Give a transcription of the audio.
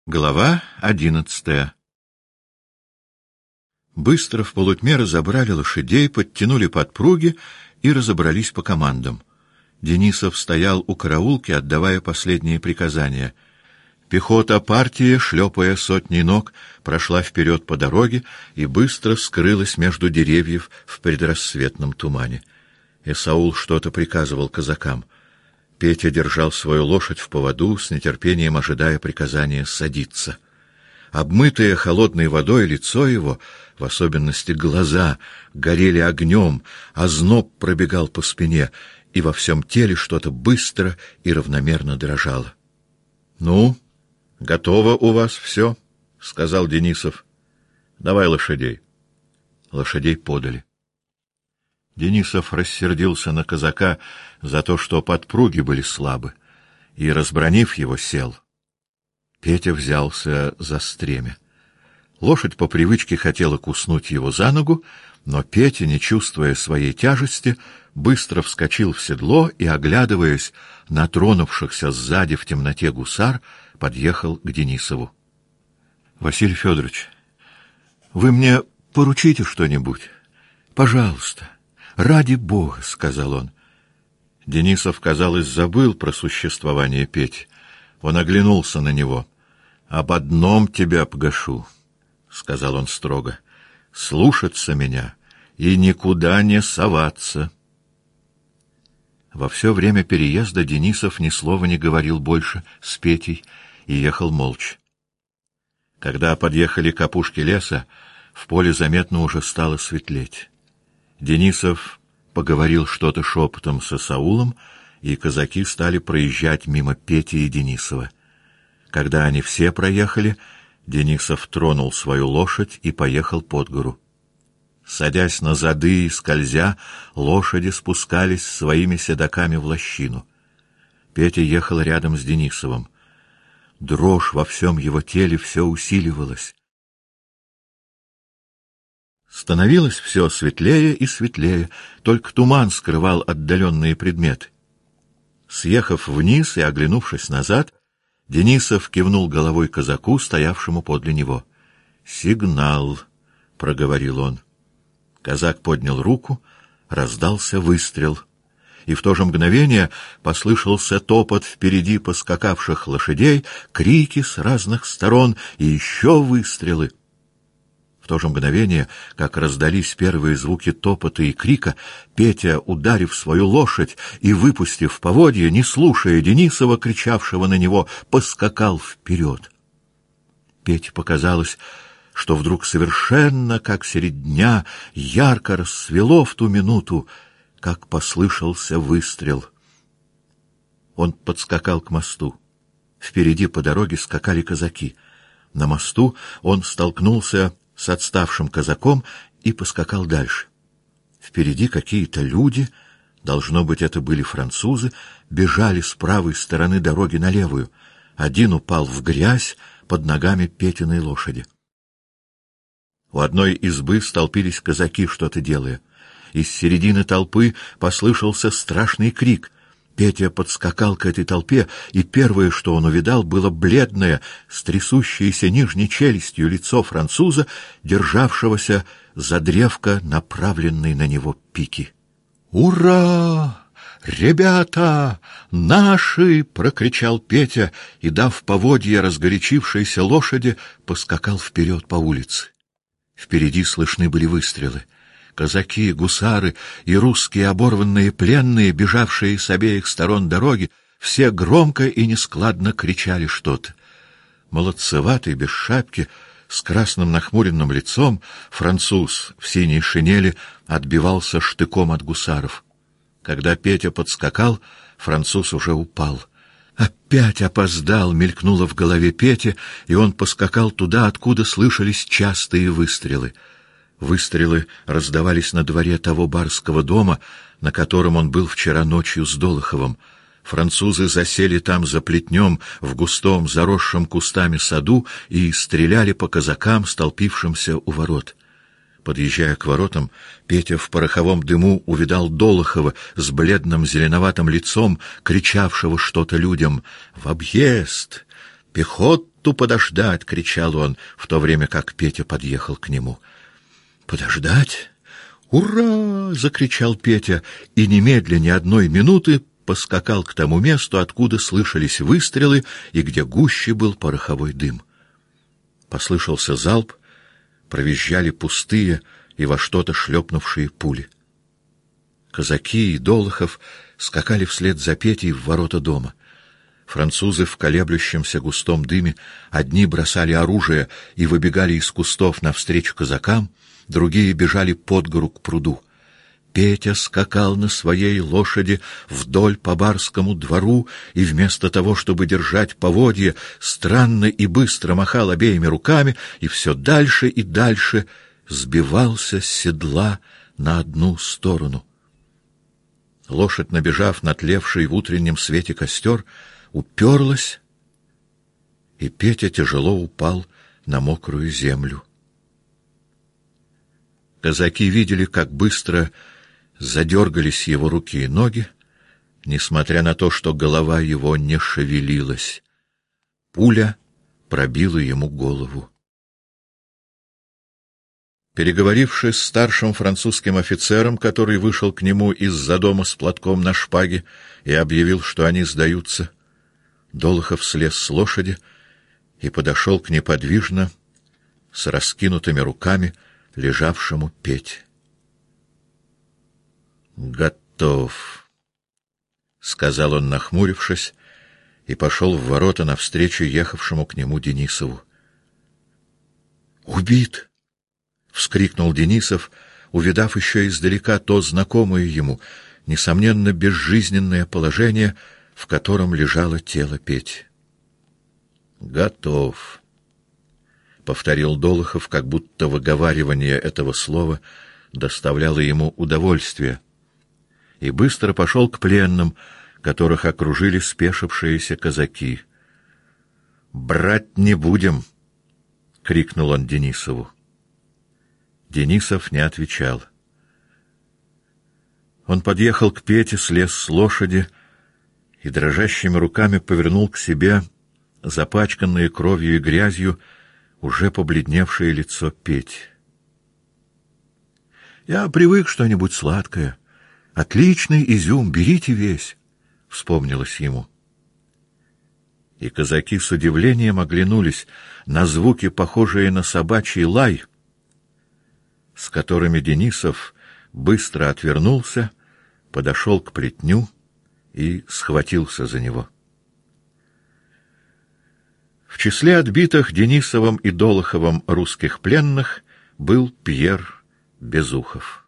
Глава 11. Быстро в полутьме разобрали лошадей, подтянули подпруги и разобрались по командам. Денисов стоял у караулки, отдавая последние приказания. Пехота партии, шлепая сотней ног, прошла вперед по дороге и быстро скрылась между деревьев в предрассветном тумане. Исаул что-то приказывал казакам. Петя держал свою лошадь в поводу, с нетерпением ожидая приказания садиться. Обмытое холодной водой лицо его, в особенности глаза, горели огнем, озноб пробегал по спине, и во всем теле что-то быстро и равномерно дрожало. — Ну, готово у вас все, — сказал Денисов. — Давай лошадей. Лошадей подали. Денисов рассердился на казака за то, что подпруги были слабы, и, разбранив его, сел. Петя взялся за стремя. Лошадь по привычке хотела куснуть его за ногу, но Петя, не чувствуя своей тяжести, быстро вскочил в седло и, оглядываясь на тронувшихся сзади в темноте гусар, подъехал к Денисову. — Василий Федорович, вы мне поручите что-нибудь? Пожалуйста. «Ради Бога», — сказал он. Денисов, казалось, забыл про существование Пети. Он оглянулся на него. «Об одном тебя погашу», — сказал он строго. «Слушаться меня и никуда не соваться». Во все время переезда Денисов ни слова не говорил больше с Петей и ехал молча. Когда подъехали к опушке леса, в поле заметно уже стало светлеть. Денисов поговорил что-то шепотом с Исаулом, и казаки стали проезжать мимо Пети и Денисова. Когда они все проехали, Денисов тронул свою лошадь и поехал под гору. Садясь на зады и скользя, лошади спускались своими седаками в лощину. Петя ехал рядом с Денисовым. Дрожь во всем его теле все усиливалась. Становилось все светлее и светлее, только туман скрывал отдаленные предметы. Съехав вниз и оглянувшись назад, Денисов кивнул головой казаку, стоявшему подле него. «Сигнал», — проговорил он. Казак поднял руку, раздался выстрел, и в то же мгновение послышался топот впереди поскакавших лошадей, крики с разных сторон и еще выстрелы. В то же мгновение, как раздались первые звуки топота и крика, Петя, ударив свою лошадь и выпустив поводья, не слушая Денисова, кричавшего на него, поскакал вперед. Пете показалось, что вдруг совершенно, как средь дня, ярко рассвело в ту минуту, как послышался выстрел. Он подскакал к мосту. Впереди по дороге скакали казаки. На мосту он столкнулся с отставшим казаком и поскакал дальше. Впереди какие-то люди, должно быть, это были французы, бежали с правой стороны дороги на левую. Один упал в грязь под ногами Петиной лошади. У одной избы столпились казаки, что-то делая. Из середины толпы послышался страшный крик. Петя подскакал к этой толпе, и первое, что он увидал, было бледное, с трясущейся нижней челюстью лицо француза, державшегося за древко, направленной на него пики. «Ура! Ребята! Наши!» — прокричал Петя и, дав поводья разгорячившейся лошади, поскакал вперед по улице. Впереди слышны были выстрелы. Казаки, гусары и русские оборванные пленные, бежавшие с обеих сторон дороги, все громко и нескладно кричали что-то. Молодцеватый, без шапки, с красным нахмуренным лицом, француз в синей шинели отбивался штыком от гусаров. Когда Петя подскакал, француз уже упал. «Опять опоздал!» — мелькнуло в голове Пети, и он поскакал туда, откуда слышались частые выстрелы. Выстрелы раздавались на дворе того барского дома, на котором он был вчера ночью с Долоховым. Французы засели там за плетнем в густом, заросшем кустами саду и стреляли по казакам, столпившимся у ворот. Подъезжая к воротам, Петя в пороховом дыму увидал Долохова с бледным зеленоватым лицом, кричавшего что-то людям: «В объезд! Пехота!» минуту подождать!» — кричал он, в то время как Петя подъехал к нему. «Подождать? Ура!» — закричал Петя, и немедля ни одной минуты поскакал к тому месту, откуда слышались выстрелы и где гуще был пороховой дым. Послышался залп, провизжали пустые и во что-то шлепнувшие пули. Казаки и Долохов скакали вслед за Петей в ворота дома. Французы в колеблющемся густом дыме одни бросали оружие и выбегали из кустов навстречу казакам, другие бежали под гору к пруду. Петя скакал на своей лошади вдоль по барскому двору и вместо того, чтобы держать поводья, странно и быстро махал обеими руками и все дальше и дальше сбивался с седла на одну сторону. Лошадь, набежав на тлевший в утреннем свете костер, уперлась, и Петя тяжело упал на мокрую землю. Казаки видели, как быстро задергались его руки и ноги, несмотря на то, что голова его не шевелилась. Пуля пробила ему голову. Переговорившись с старшим французским офицером, который вышел к нему из-за дома с платком на шпаге и объявил, что они сдаются, Долохов слез с лошади и подошел к неподвижно, с раскинутыми руками, лежавшему Пете. «Готов», — сказал он, нахмурившись, и пошел в ворота навстречу ехавшему к нему Денисову. «Убит!» — вскрикнул Денисов, увидав еще издалека то знакомое ему, несомненно, безжизненное положение, в котором лежало тело Пети. «Готов», — повторил Долохов, как будто выговаривание этого слова доставляло ему удовольствие, и быстро пошел к пленным, которых окружили спешившиеся казаки. «Брать не будем!» — крикнул он Денисову. Денисов не отвечал. Он подъехал к Пете, слез с лошади и дрожащими руками повернул к себе запачканное кровью и грязью уже побледневшее лицо Пети. «Я привык что-нибудь сладкое. Отличный изюм, берите весь», — вспомнилось ему. И казаки с удивлением оглянулись на звуки, похожие на собачий лай, с которыми Денисов быстро отвернулся, подошел к плетню и схватился за него. В числе отбитых Денисовым и Долоховым русских пленных был Пьер Безухов.